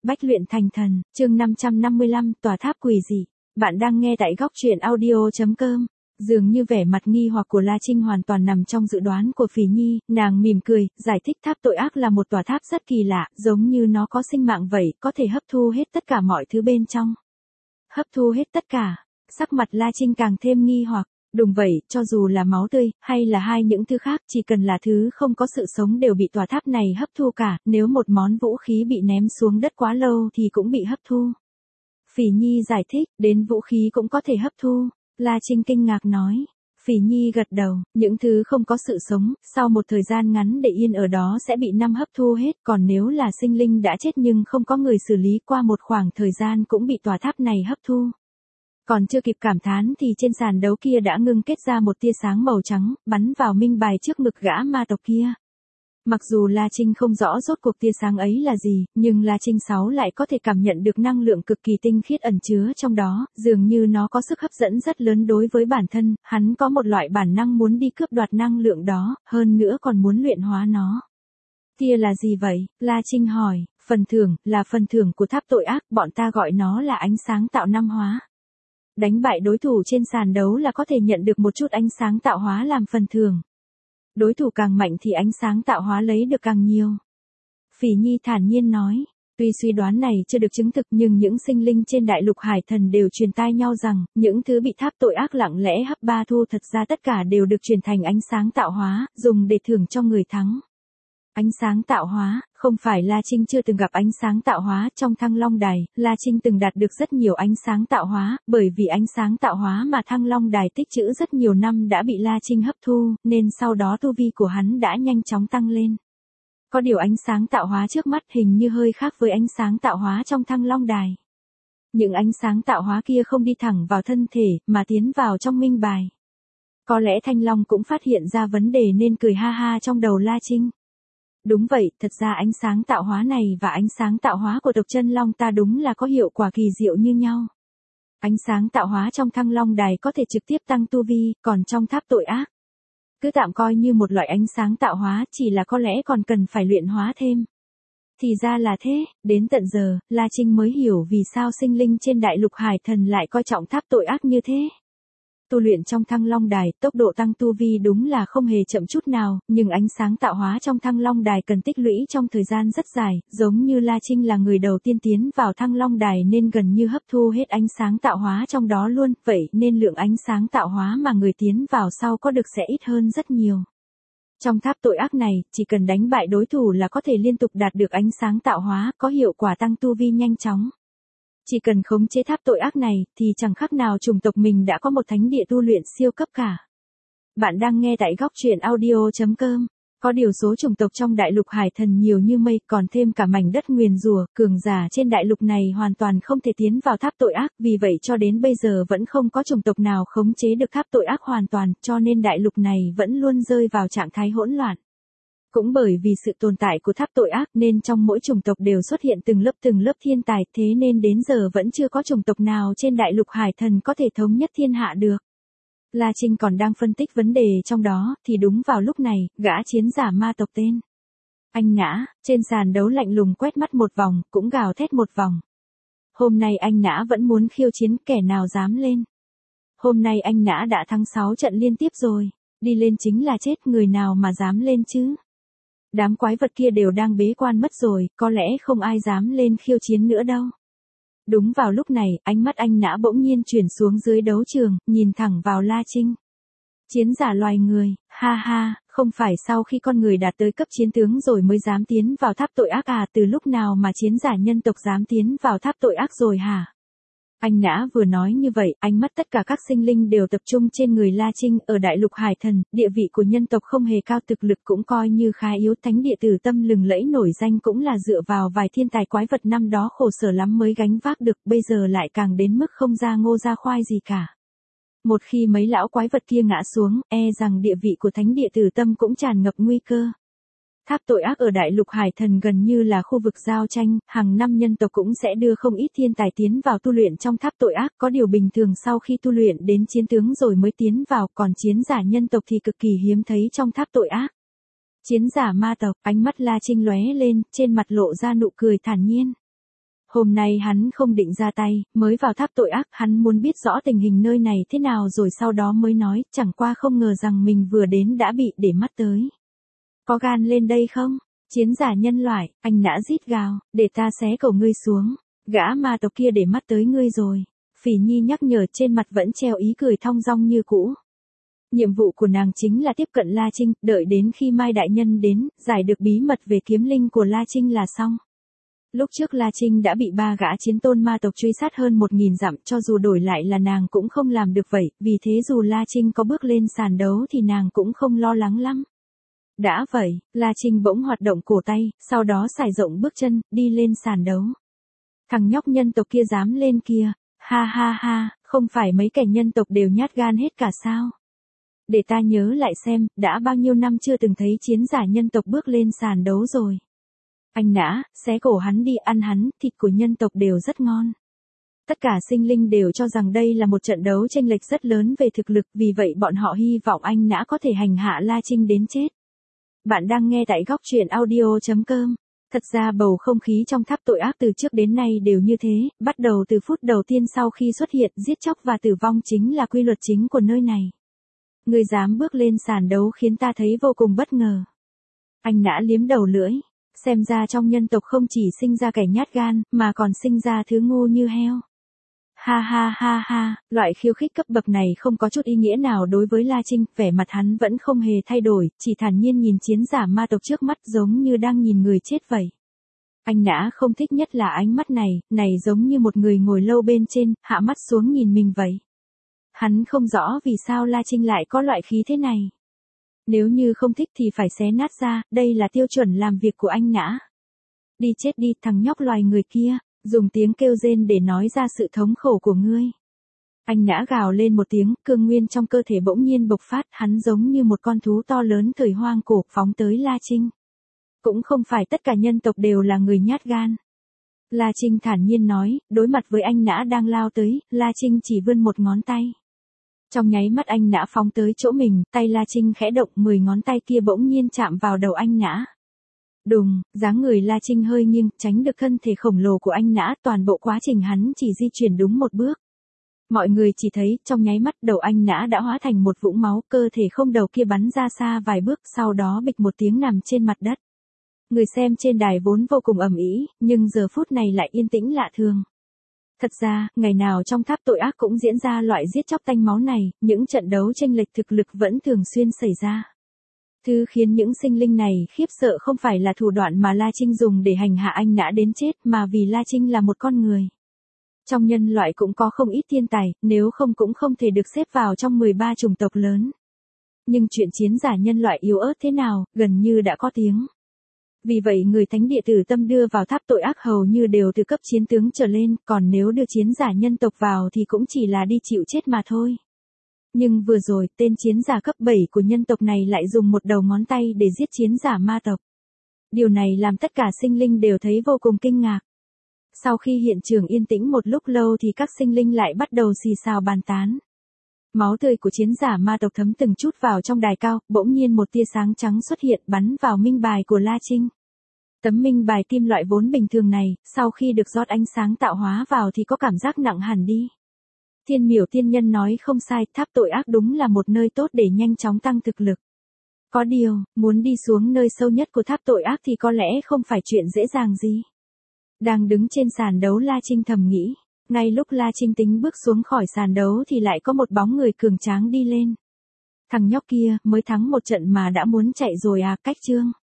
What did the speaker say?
Bách luyện thành thần, chương 555, tòa tháp quỷ dị. Bạn đang nghe tại góc truyện audio.com. Dường như vẻ mặt nghi hoặc của La Trinh hoàn toàn nằm trong dự đoán của Phỉ Nhi, nàng mỉm cười, giải thích tháp tội ác là một tòa tháp rất kỳ lạ, giống như nó có sinh mạng vậy, có thể hấp thu hết tất cả mọi thứ bên trong. Hấp thu hết tất cả, sắc mặt La Trinh càng thêm nghi hoặc. Đúng vậy, cho dù là máu tươi, hay là những thứ khác, chỉ cần là thứ không có sự sống đều bị tòa tháp này hấp thu cả, nếu một món vũ khí bị ném xuống đất quá lâu thì cũng bị hấp thu. Phỉ Nhi giải thích, đến vũ khí cũng có thể hấp thu. La Trinh kinh ngạc nói. Phỉ Nhi gật đầu, những thứ không có sự sống, sau một thời gian ngắn để yên ở đó sẽ bị hấp thu hết, còn nếu là sinh linh đã chết nhưng không có người xử lý qua một khoảng thời gian cũng bị tòa tháp này hấp thu. Còn chưa kịp cảm thán thì trên sàn đấu kia đã ngưng kết ra một tia sáng màu trắng, bắn vào minh bài trước ngực gã ma tộc kia. Mặc dù La Trinh không rõ rốt cuộc tia sáng ấy là gì, nhưng La Trinh 6 lại có thể cảm nhận được năng lượng cực kỳ tinh khiết ẩn chứa trong đó, dường như nó có sức hấp dẫn rất lớn đối với bản thân, hắn có một loại bản năng muốn đi cướp đoạt năng lượng đó, hơn nữa còn muốn luyện hóa nó. Tia là gì vậy? La Trinh hỏi, phần thưởng, là phần thưởng của tháp tội ác, bọn ta gọi nó là ánh sáng tạo năm hóa. Đánh bại đối thủ trên sàn đấu là có thể nhận được một chút ánh sáng tạo hóa làm phần thưởng. Đối thủ càng mạnh thì ánh sáng tạo hóa lấy được càng nhiều. Phỉ Nhi thản nhiên nói, tuy suy đoán này chưa được chứng thực nhưng những sinh linh trên đại lục hải thần đều truyền tai nhau rằng, những thứ bị tháp tội ác lặng lẽ hấp ba thu thật ra tất cả đều được chuyển thành ánh sáng tạo hóa, dùng để thưởng cho người thắng. Ánh sáng tạo hóa, không phải La Trinh chưa từng gặp ánh sáng tạo hóa trong Thăng Long Đài, La Trinh từng đạt được rất nhiều ánh sáng tạo hóa, bởi vì ánh sáng tạo hóa mà Thăng Long Đài tích trữ rất nhiều năm đã bị La Trinh hấp thu, nên sau đó tu vi của hắn đã nhanh chóng tăng lên. Có điều ánh sáng tạo hóa trước mắt hình như hơi khác với ánh sáng tạo hóa trong Thăng Long Đài. Những ánh sáng tạo hóa kia không đi thẳng vào thân thể, mà tiến vào trong minh bài. Có lẽ Thanh Long cũng phát hiện ra vấn đề nên cười ha ha trong đầu La Trinh. Đúng vậy, thật ra ánh sáng tạo hóa này và ánh sáng tạo hóa của tộc chân long ta đúng là có hiệu quả kỳ diệu như nhau. Ánh sáng tạo hóa trong Thăng Long Đài có thể trực tiếp tăng tu vi, còn trong tháp tội ác, cứ tạm coi như một loại ánh sáng tạo hóa, chỉ là có lẽ còn cần phải luyện hóa thêm. Thì ra là thế, đến tận giờ, La Trinh mới hiểu vì sao sinh linh trên đại lục hải thần lại coi trọng tháp tội ác như thế. Tu luyện trong Thăng Long Đài, tốc độ tăng tu vi đúng là không hề chậm chút nào, nhưng ánh sáng tạo hóa trong Thăng Long Đài cần tích lũy trong thời gian rất dài, giống như La Trinh là người đầu tiên tiến vào Thăng Long Đài nên gần như hấp thu hết ánh sáng tạo hóa trong đó luôn, vậy nên lượng ánh sáng tạo hóa mà người tiến vào sau có được sẽ ít hơn rất nhiều. Trong tháp tội ác này, chỉ cần đánh bại đối thủ là có thể liên tục đạt được ánh sáng tạo hóa, có hiệu quả tăng tu vi nhanh chóng. Chỉ cần khống chế tháp tội ác này, thì chẳng khác nào chủng tộc mình đã có một thánh địa tu luyện siêu cấp cả. Bạn đang nghe tại góc truyện audio.com. Có điều số chủng tộc trong đại lục hải thần nhiều như mây, còn thêm cả mảnh đất nguyền rủa, cường giả trên đại lục này hoàn toàn không thể tiến vào tháp tội ác, vì vậy cho đến bây giờ vẫn không có chủng tộc nào khống chế được tháp tội ác hoàn toàn, cho nên đại lục này vẫn luôn rơi vào trạng thái hỗn loạn. Cũng bởi vì sự tồn tại của tháp tội ác nên trong mỗi chủng tộc đều xuất hiện từng lớp thiên tài, thế nên đến giờ vẫn chưa có chủng tộc nào trên đại lục hải thần có thể thống nhất thiên hạ được. La Trinh còn đang phân tích vấn đề trong đó, thì đúng vào lúc này, gã chiến giả ma tộc tên Anh Nã, trên sàn đấu lạnh lùng quét mắt một vòng, cũng gào thét một vòng. Hôm nay Anh Nã vẫn muốn khiêu chiến, kẻ nào dám lên. Hôm nay Anh Nã đã thắng 6 trận liên tiếp rồi, đi lên chính là chết, người nào mà dám lên chứ. Đám quái vật kia đều đang bế quan mất rồi, có lẽ không ai dám lên khiêu chiến nữa đâu. Đúng vào lúc này, ánh mắt Anh Nã bỗng nhiên chuyển xuống dưới đấu trường, nhìn thẳng vào La Trinh. Chiến giả loài người, ha ha, không phải sau khi con người đạt tới cấp chiến tướng rồi mới dám tiến vào tháp tội ác à, từ lúc nào mà chiến giả nhân tộc dám tiến vào tháp tội ác rồi hả? Anh Nã vừa nói như vậy, ánh mắt tất cả các sinh linh đều tập trung trên người La Trinh, ở đại lục hải thần, địa vị của nhân tộc không hề cao, thực lực cũng coi như khá yếu, thánh địa Tử Tâm lừng lẫy nổi danh cũng là dựa vào vài thiên tài quái vật năm đó khổ sở lắm mới gánh vác được, bây giờ lại càng đến mức không ra ngô ra khoai gì cả. Một khi mấy lão quái vật kia ngã xuống, rằng địa vị của thánh địa Tử Tâm cũng tràn ngập nguy cơ. Tháp tội ác ở đại lục hải thần gần như là khu vực giao tranh, hàng năm nhân tộc cũng sẽ đưa không ít thiên tài tiến vào tu luyện trong tháp tội ác, có điều bình thường sau khi tu luyện đến chiến tướng rồi mới tiến vào, còn chiến giả nhân tộc thì cực kỳ hiếm thấy trong tháp tội ác. Chiến giả ma tộc, ánh mắt La Trinh lóe lên, trên mặt lộ ra nụ cười thản nhiên. Hôm nay hắn không định ra tay, mới vào tháp tội ác, hắn muốn biết rõ tình hình nơi này thế nào rồi sau đó mới nói, chẳng qua không ngờ rằng mình vừa đến đã bị để mắt tới. Có gan lên đây không? Chiến giả nhân loại, anh nã rít gào, để ta xé cổ ngươi xuống. Gã ma tộc kia để mắt tới ngươi rồi. Phỉ Nhi nhắc nhở, trên mặt vẫn treo ý cười thong dong như cũ. Nhiệm vụ của nàng chính là tiếp cận La Trinh, đợi đến khi Mai Đại Nhân đến, giải được bí mật về kiếm linh của La Trinh là xong. Lúc trước La Trinh đã bị 3 gã chiến tôn ma tộc truy sát hơn 1000 dặm, cho dù đổi lại là nàng cũng không làm được vậy, vì thế dù La Trinh có bước lên sàn đấu thì nàng cũng không lo lắng lắm. Đã vậy, La Trinh bỗng hoạt động cổ tay, sau đó sải rộng bước chân, đi lên sàn đấu. Thằng nhóc nhân tộc kia dám lên kia, ha ha ha, không phải mấy kẻ nhân tộc đều nhát gan hết cả sao? Để ta nhớ lại xem, đã bao nhiêu năm chưa từng thấy chiến giả nhân tộc bước lên sàn đấu rồi. Anh nã, xé cổ hắn đi, ăn hắn, thịt của nhân tộc đều rất ngon. Tất cả sinh linh đều cho rằng đây là một trận đấu chênh lệch rất lớn về thực lực, vì vậy bọn họ hy vọng anh nã có thể hành hạ La Trinh đến chết. Bạn đang nghe tại góc truyện audio.com. Thật ra bầu không khí trong tháp tội ác từ trước đến nay đều như thế, bắt đầu từ phút đầu tiên sau khi xuất hiện, giết chóc và tử vong chính là quy luật chính của nơi này. Người dám bước lên sàn đấu khiến ta thấy vô cùng bất ngờ. Anh nã liếm đầu lưỡi, xem ra trong nhân tộc không chỉ sinh ra kẻ nhát gan, mà còn sinh ra thứ ngu như heo. Ha ha ha ha, loại khiêu khích cấp bậc này không có chút ý nghĩa nào đối với La Trinh, vẻ mặt hắn vẫn không hề thay đổi, chỉ thản nhiên nhìn chiến giả ma tộc trước mắt giống như đang nhìn người chết vậy. Anh nã không thích nhất là ánh mắt này giống như một người ngồi lâu bên trên, hạ mắt xuống nhìn mình vậy. Hắn không rõ vì sao La Trinh lại có loại khí thế này. Nếu như không thích thì phải xé nát ra, đây là tiêu chuẩn làm việc của anh nã. Đi chết đi, thằng nhóc loài người kia. Dùng tiếng kêu rên để nói ra sự thống khổ của ngươi. Anh nã gào lên một tiếng, cương nguyên trong cơ thể bỗng nhiên bộc phát, hắn giống như một con thú to lớn thời hoang cổ, phóng tới La Trinh. Cũng không phải tất cả nhân tộc đều là người nhát gan. La Trinh thản nhiên nói, đối mặt với anh nã đang lao tới, La Trinh chỉ vươn một ngón tay. Trong nháy mắt anh nã phóng tới chỗ mình, tay La Trinh khẽ động, 10 ngón tay kia bỗng nhiên chạm vào đầu anh nã. Đùng, dáng người La Trinh hơi nghiêng, tránh được thân thể khổng lồ của anh nã, toàn bộ quá trình hắn chỉ di chuyển đúng một bước. Mọi người chỉ thấy, trong nháy mắt đầu anh nã đã hóa thành một vũng máu, cơ thể không đầu kia bắn ra xa vài bước, sau đó bịch một tiếng nằm trên mặt đất. Người xem trên đài vốn vô cùng ầm ĩ, nhưng giờ phút này lại yên tĩnh lạ thường. Thật ra, ngày nào trong tháp tội ác cũng diễn ra loại giết chóc tanh máu này, những trận đấu chênh lệch thực lực vẫn thường xuyên xảy ra. Thứ khiến những sinh linh này khiếp sợ không phải là thủ đoạn mà La Trinh dùng để hành hạ anh nã đến chết, mà vì La Trinh là một con người. Trong nhân loại cũng có không ít thiên tài, nếu không cũng không thể được xếp vào trong 13 chủng tộc lớn. Nhưng chuyện chiến giả nhân loại yếu ớt thế nào, gần như đã có tiếng. Vì vậy người thánh địa tử tâm đưa vào tháp tội ác hầu như đều từ cấp chiến tướng trở lên, còn nếu đưa chiến giả nhân tộc vào thì cũng chỉ là đi chịu chết mà thôi. Nhưng vừa rồi, tên chiến giả cấp 7 của nhân tộc này lại dùng một đầu ngón tay để giết chiến giả ma tộc. Điều này làm tất cả sinh linh đều thấy vô cùng kinh ngạc. Sau khi hiện trường yên tĩnh một lúc lâu thì các sinh linh lại bắt đầu xì xào bàn tán. Máu tươi của chiến giả ma tộc thấm từng chút vào trong đài cao, bỗng nhiên một tia sáng trắng xuất hiện bắn vào minh bài của La Trinh. Tấm minh bài kim loại vốn bình thường này, sau khi được rót ánh sáng tạo hóa vào thì có cảm giác nặng hẳn đi. Thiên Miểu tiên nhân nói không sai, tháp tội ác đúng là một nơi tốt để nhanh chóng tăng thực lực. Có điều, muốn đi xuống nơi sâu nhất của tháp tội ác thì có lẽ không phải chuyện dễ dàng gì. Đang đứng trên sàn đấu La Trinh thầm nghĩ, ngay lúc La Trinh tính bước xuống khỏi sàn đấu thì lại có một bóng người cường tráng đi lên. Thằng nhóc kia, mới thắng một trận mà đã muốn chạy rồi à, cách chương.